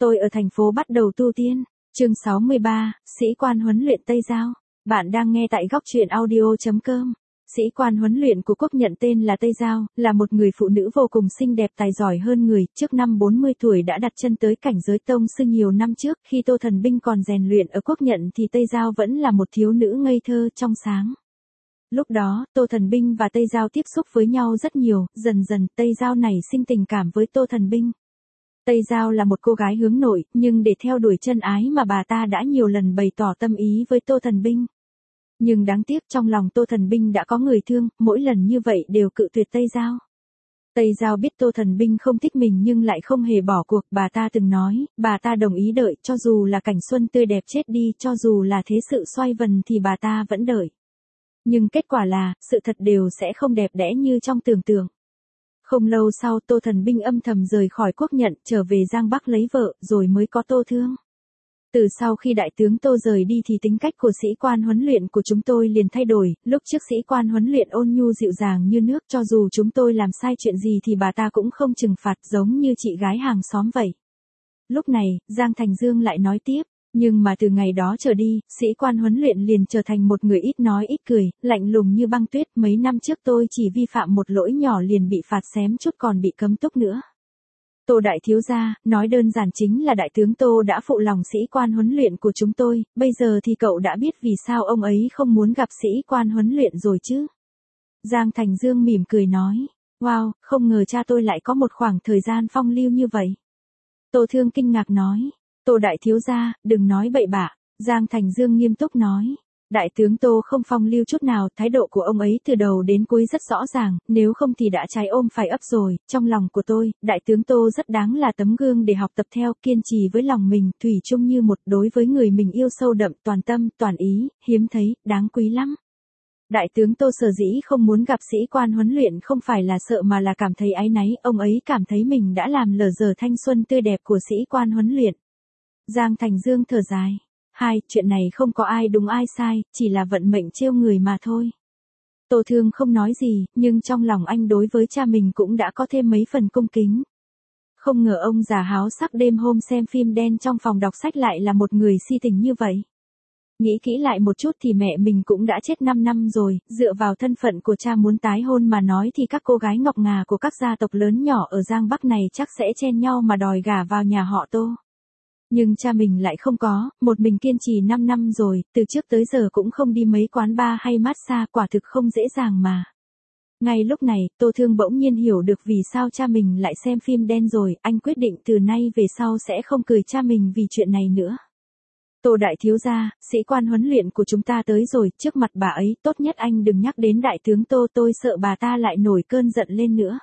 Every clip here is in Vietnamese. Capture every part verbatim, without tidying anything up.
Tôi ở thành phố bắt đầu tu tiên. Chương sáu mươi ba, sĩ quan huấn luyện Tây Giao. Bạn đang nghe tại góc truyện audio chấm com. Sĩ quan huấn luyện của Quốc nhận tên là Tây Giao, là một người phụ nữ vô cùng xinh đẹp tài giỏi hơn người, trước năm bốn mươi tuổi đã đặt chân tới cảnh giới tông sư nhiều năm trước, khi Tô Thần Binh còn rèn luyện ở Quốc nhận thì Tây Giao vẫn là một thiếu nữ ngây thơ, trong sáng. Lúc đó, Tô Thần Binh và Tây Giao tiếp xúc với nhau rất nhiều, dần dần Tây Giao nảy sinh tình cảm với Tô Thần Binh. Tây Giao là một cô gái hướng nội, nhưng để theo đuổi chân ái mà bà ta đã nhiều lần bày tỏ tâm ý với Tô Thần Binh. Nhưng đáng tiếc trong lòng Tô Thần Binh đã có người thương, mỗi lần như vậy đều cự tuyệt Tây Giao. Tây Giao biết Tô Thần Binh không thích mình nhưng lại không hề bỏ cuộc, bà ta từng nói, bà ta đồng ý đợi, cho dù là cảnh xuân tươi đẹp chết đi, cho dù là thế sự xoay vần thì bà ta vẫn đợi. Nhưng kết quả là, sự thật đều sẽ không đẹp đẽ như trong tưởng tượng. Không lâu sau Tô Thần Binh âm thầm rời khỏi Quốc nhận, trở về Giang Bắc lấy vợ, rồi mới có Tô Thương. Từ sau khi đại tướng Tô rời đi thì tính cách của sĩ quan huấn luyện của chúng tôi liền thay đổi, lúc trước sĩ quan huấn luyện ôn nhu dịu dàng như nước, cho dù chúng tôi làm sai chuyện gì thì bà ta cũng không trừng phạt, giống như chị gái hàng xóm vậy. Lúc này, Giang Thành Dương lại nói tiếp, nhưng mà từ ngày đó trở đi, sĩ quan huấn luyện liền trở thành một người ít nói ít cười, lạnh lùng như băng tuyết, mấy năm trước tôi chỉ vi phạm một lỗi nhỏ liền bị phạt xém chút còn bị cấm túc nữa. Tô đại thiếu gia, nói đơn giản chính là đại tướng Tô đã phụ lòng sĩ quan huấn luyện của chúng tôi, bây giờ thì cậu đã biết vì sao ông ấy không muốn gặp sĩ quan huấn luyện rồi chứ. Giang Thành Dương mỉm cười nói, wow, không ngờ cha tôi lại có một khoảng thời gian phong lưu như vậy. Tô Thương kinh ngạc nói, Tô đại thiếu gia, đừng nói bậy bạ. Giang Thành Dương nghiêm túc nói, đại tướng Tô không phong lưu chút nào, thái độ của ông ấy từ đầu đến cuối rất rõ ràng, nếu không thì đã trái ôm phải ấp rồi, trong lòng của tôi, đại tướng Tô rất đáng là tấm gương để học tập theo, kiên trì với lòng mình, thủy chung như một, đối với người mình yêu sâu đậm, toàn tâm, toàn ý, hiếm thấy, đáng quý lắm. Đại tướng Tô sở dĩ không muốn gặp sĩ quan huấn luyện không phải là sợ mà là cảm thấy áy náy, ông ấy cảm thấy mình đã làm lờ dờ thanh xuân tươi đẹp của sĩ quan huấn luyện. Giang Thành Dương thở dài. Hai, chuyện này không có ai đúng ai sai, chỉ là vận mệnh trêu người mà thôi. Tô Thương không nói gì, nhưng trong lòng anh đối với cha mình cũng đã có thêm mấy phần cung kính. Không ngờ ông già háo sắc đêm hôm xem phim đen trong phòng đọc sách lại là một người si tình như vậy. Nghĩ kỹ lại một chút thì mẹ mình cũng đã chết năm năm rồi, dựa vào thân phận của cha muốn tái hôn mà nói thì các cô gái ngọc ngà của các gia tộc lớn nhỏ ở Giang Bắc này chắc sẽ chen nhau mà đòi gả vào nhà họ Tô. Nhưng cha mình lại không có, một mình kiên trì năm năm rồi, từ trước tới giờ cũng không đi mấy quán bar hay massage, quả thực không dễ dàng mà. Ngay lúc này, Tô Thương bỗng nhiên hiểu được vì sao cha mình lại xem phim đen rồi, anh quyết định từ nay về sau sẽ không cười cha mình vì chuyện này nữa. Tô đại thiếu gia, sĩ quan huấn luyện của chúng ta tới rồi, trước mặt bà ấy, tốt nhất anh đừng nhắc đến đại tướng Tô, tôi sợ bà ta lại nổi cơn giận lên nữa.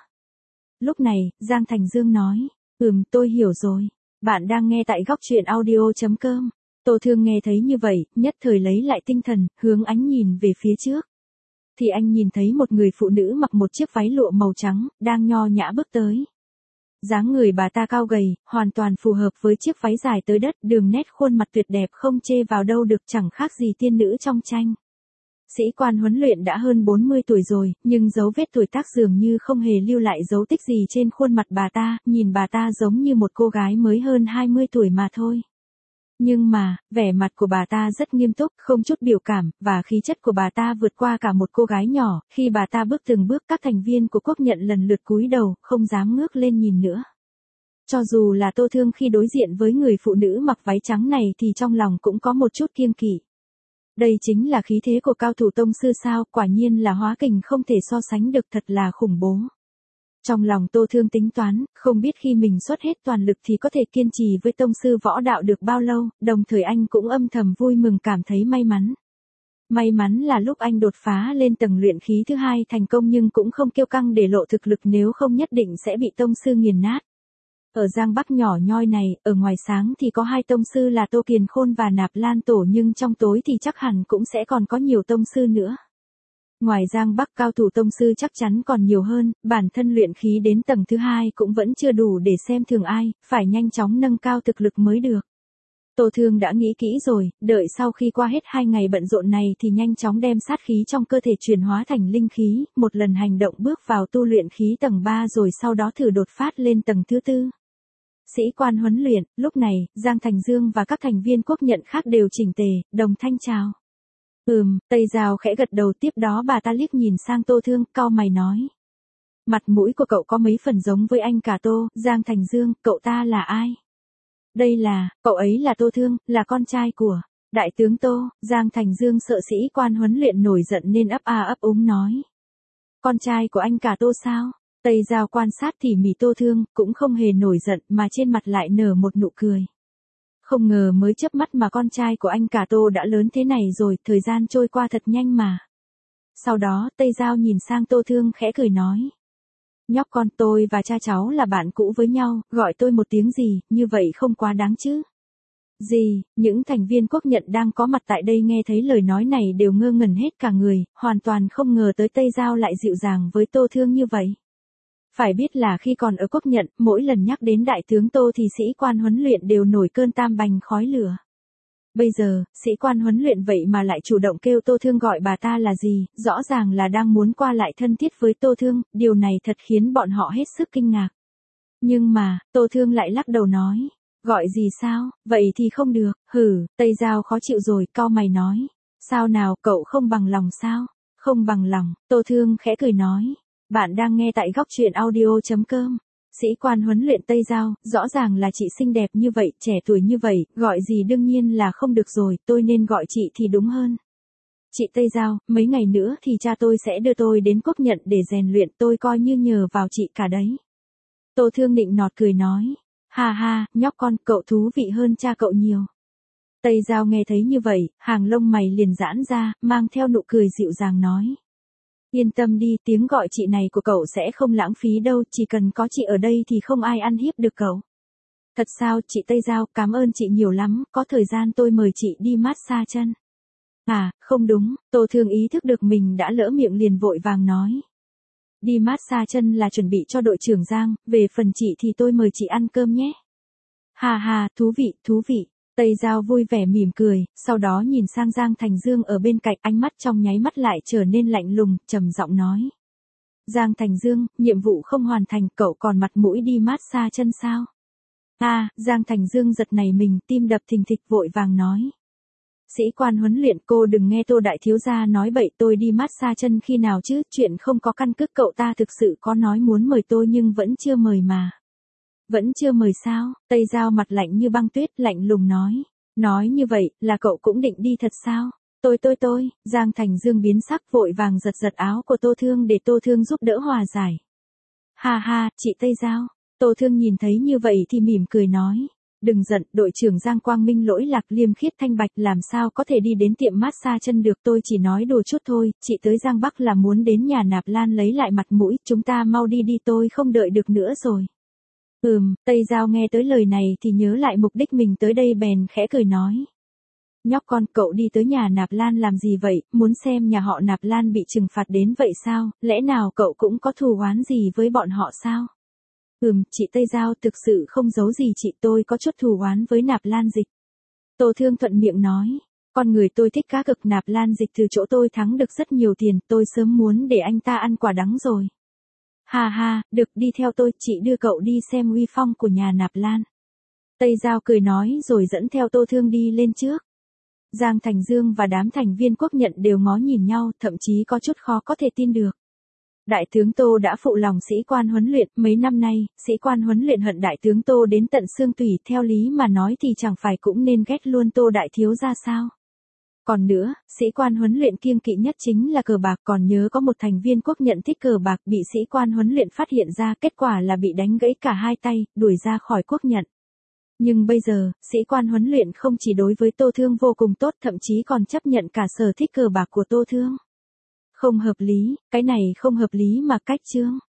Lúc này, Giang Thành Dương nói, ừm, tôi hiểu rồi. Bạn đang nghe tại góc truyện audio chấm com. Tô Thương nghe thấy như vậy, nhất thời lấy lại tinh thần, hướng ánh nhìn về phía trước. Thì anh nhìn thấy một người phụ nữ mặc một chiếc váy lụa màu trắng, đang nho nhã bước tới. Dáng người bà ta cao gầy, hoàn toàn phù hợp với chiếc váy dài tới đất, đường nét khuôn mặt tuyệt đẹp không chê vào đâu được, chẳng khác gì tiên nữ trong tranh. Sĩ quan huấn luyện đã hơn bốn mươi tuổi rồi, nhưng dấu vết tuổi tác dường như không hề lưu lại dấu tích gì trên khuôn mặt bà ta, nhìn bà ta giống như một cô gái mới hơn hai mươi tuổi mà thôi. Nhưng mà, vẻ mặt của bà ta rất nghiêm túc, không chút biểu cảm, và khí chất của bà ta vượt qua cả một cô gái nhỏ, khi bà ta bước từng bước các thành viên của Quốc nhận lần lượt cúi đầu, không dám ngước lên nhìn nữa. Cho dù là Tô Thương khi đối diện với người phụ nữ mặc váy trắng này thì trong lòng cũng có một chút kiêng kỵ. Đây chính là khí thế của cao thủ tông sư sao, quả nhiên là hóa kình không thể so sánh được, thật là khủng bố. Trong lòng Tô Thương tính toán, không biết khi mình xuất hết toàn lực thì có thể kiên trì với tông sư võ đạo được bao lâu, đồng thời anh cũng âm thầm vui mừng cảm thấy may mắn. May mắn là lúc anh đột phá lên tầng luyện khí thứ hai thành công nhưng cũng không kiêu căng để lộ thực lực, nếu không nhất định sẽ bị tông sư nghiền nát. Ở Giang Bắc nhỏ nhoi này, ở ngoài sáng thì có hai tông sư là Tô Kiền Khôn và Nạp Lan Tổ, nhưng trong tối thì chắc hẳn cũng sẽ còn có nhiều tông sư nữa. Ngoài Giang Bắc cao thủ tông sư chắc chắn còn nhiều hơn, bản thân luyện khí đến tầng thứ hai cũng vẫn chưa đủ để xem thường ai, phải nhanh chóng nâng cao thực lực mới được. Tô Thương đã nghĩ kỹ rồi, đợi sau khi qua hết hai ngày bận rộn này thì nhanh chóng đem sát khí trong cơ thể chuyển hóa thành linh khí, một lần hành động bước vào tu luyện khí tầng ba rồi sau đó thử đột phát lên tầng thứ tư. Sĩ quan huấn luyện, lúc này, Giang Thành Dương và các thành viên quốc nhận khác đều chỉnh tề, đồng thanh chào. Ừm, Tây Giao khẽ gật đầu, tiếp đó bà ta liếc nhìn sang Tô Thương, cau mày nói. Mặt mũi của cậu có mấy phần giống với anh cả Tô, Giang Thành Dương, cậu ta là ai? Đây là, cậu ấy là Tô Thương, là con trai của Đại tướng Tô. Giang Thành Dương sợ sĩ quan huấn luyện nổi giận nên ấp a ấp úng nói. Con trai của anh cả Tô sao? Tây Giao quan sát tỉ mỉ Tô Thương, cũng không hề nổi giận mà trên mặt lại nở một nụ cười. Không ngờ mới chớp mắt mà con trai của anh cả Tô đã lớn thế này rồi, thời gian trôi qua thật nhanh mà. Sau đó, Tây Giao nhìn sang Tô Thương khẽ cười nói. Nhóc con, tôi và cha cháu là bạn cũ với nhau, gọi tôi một tiếng gì, như vậy không quá đáng chứ. Gì, những thành viên quốc nhận đang có mặt tại đây nghe thấy lời nói này đều ngơ ngẩn hết cả người, hoàn toàn không ngờ tới Tây Giao lại dịu dàng với Tô Thương như vậy. Phải biết là khi còn ở quốc nhận, mỗi lần nhắc đến đại tướng Tô thì sĩ quan huấn luyện đều nổi cơn tam bành khói lửa. Bây giờ, sĩ quan huấn luyện vậy mà lại chủ động kêu Tô Thương gọi bà ta là gì, rõ ràng là đang muốn qua lại thân thiết với Tô Thương, điều này thật khiến bọn họ hết sức kinh ngạc. Nhưng mà, Tô Thương lại lắc đầu nói, gọi gì sao, vậy thì không được, hử, Tây Giao khó chịu rồi, cau mày nói, sao nào, cậu không bằng lòng sao, không bằng lòng, Tô Thương khẽ cười nói, bạn đang nghe tại góc truyện audio chấm com. Sĩ quan huấn luyện Tây Giao, rõ ràng là chị xinh đẹp như vậy, trẻ tuổi như vậy, gọi gì đương nhiên là không được rồi, tôi nên gọi chị thì đúng hơn. Chị Tây Giao, mấy ngày nữa thì cha tôi sẽ đưa tôi đến quốc nhận để rèn luyện, tôi coi như nhờ vào chị cả đấy. Tô Thương nịnh nọt cười nói, ha ha, nhóc con, cậu thú vị hơn cha cậu nhiều. Tây Giao nghe thấy như vậy, hàng lông mày liền giãn ra, mang theo nụ cười dịu dàng nói. Yên tâm đi, tiếng gọi chị này của cậu sẽ không lãng phí đâu, chỉ cần có chị ở đây thì không ai ăn hiếp được cậu. Thật sao, chị Tây Giao, cảm ơn chị nhiều lắm, có thời gian tôi mời chị đi massage chân. À, không đúng, Tô Thương ý thức được mình đã lỡ miệng liền vội vàng nói. Đi massage chân là chuẩn bị cho đội trưởng Giang, về phần chị thì tôi mời chị ăn cơm nhé. Hà hà, thú vị, thú vị. Tây Giao vui vẻ mỉm cười, sau đó nhìn sang Giang Thành Dương ở bên cạnh, ánh mắt trong nháy mắt lại trở nên lạnh lùng, trầm giọng nói. Giang Thành Dương, nhiệm vụ không hoàn thành, cậu còn mặt mũi đi massage chân sao? À, Giang Thành Dương giật nảy mình, tim đập thình thịch vội vàng nói. Sĩ quan huấn luyện, cô đừng nghe Tô đại thiếu gia nói bậy, tôi đi massage chân khi nào chứ, chuyện không có căn cứ, cậu ta thực sự có nói muốn mời tôi nhưng vẫn chưa mời mà. Vẫn chưa mời sao? Tây Giao mặt lạnh như băng tuyết, lạnh lùng nói. Nói như vậy, là cậu cũng định đi thật sao? Tôi tôi tôi, Giang Thành Dương biến sắc vội vàng giật giật áo của Tô Thương để Tô Thương giúp đỡ hòa giải. Ha ha, chị Tây Giao. Tô Thương nhìn thấy như vậy thì mỉm cười nói. Đừng giận, đội trưởng Giang Quang Minh lỗi lạc, liêm khiết thanh bạch, làm sao có thể đi đến tiệm massage chân được, tôi chỉ nói đùa chút thôi, chị tới Giang Bắc là muốn đến nhà Nạp Lan lấy lại mặt mũi, chúng ta mau đi đi, tôi không đợi được nữa rồi. Ừm, Tây Giao nghe tới lời này thì nhớ lại mục đích mình tới đây bèn khẽ cười nói. Nhóc con, cậu đi tới nhà Nạp Lan làm gì vậy, muốn xem nhà họ Nạp Lan bị trừng phạt đến vậy sao, lẽ nào cậu cũng có thù oán gì với bọn họ sao? Ừm, chị Tây Giao, thực sự không giấu gì chị, tôi có chút thù oán với Nạp Lan Dịch. Tô Thương thuận miệng nói, con người tôi thích cá cực, Nạp Lan Dịch từ chỗ tôi thắng được rất nhiều tiền, tôi sớm muốn để anh ta ăn quả đắng rồi. Ha ha, được, đi theo tôi, chị đưa cậu đi xem uy phong của nhà Nạp Lan. Tây Giao cười nói rồi dẫn theo Tô Thương đi lên trước. Giang Thành Dương và đám thành viên quốc nhận đều ngó nhìn nhau, thậm chí có chút khó có thể tin được. Đại tướng Tô đã phụ lòng sĩ quan huấn luyện, mấy năm nay, sĩ quan huấn luyện hận đại tướng Tô đến tận xương tủy, theo lý mà nói thì chẳng phải cũng nên ghét luôn Tô đại thiếu ra sao. Còn nữa, sĩ quan huấn luyện kiêng kỵ nhất chính là cờ bạc, còn nhớ có một thành viên quốc nhận thích cờ bạc bị sĩ quan huấn luyện phát hiện ra, kết quả là bị đánh gãy cả hai tay, đuổi ra khỏi quốc nhận. Nhưng bây giờ, sĩ quan huấn luyện không chỉ đối với Tô Thương vô cùng tốt, thậm chí còn chấp nhận cả sở thích cờ bạc của Tô Thương. Không hợp lý, cái này không hợp lý mà cách chương.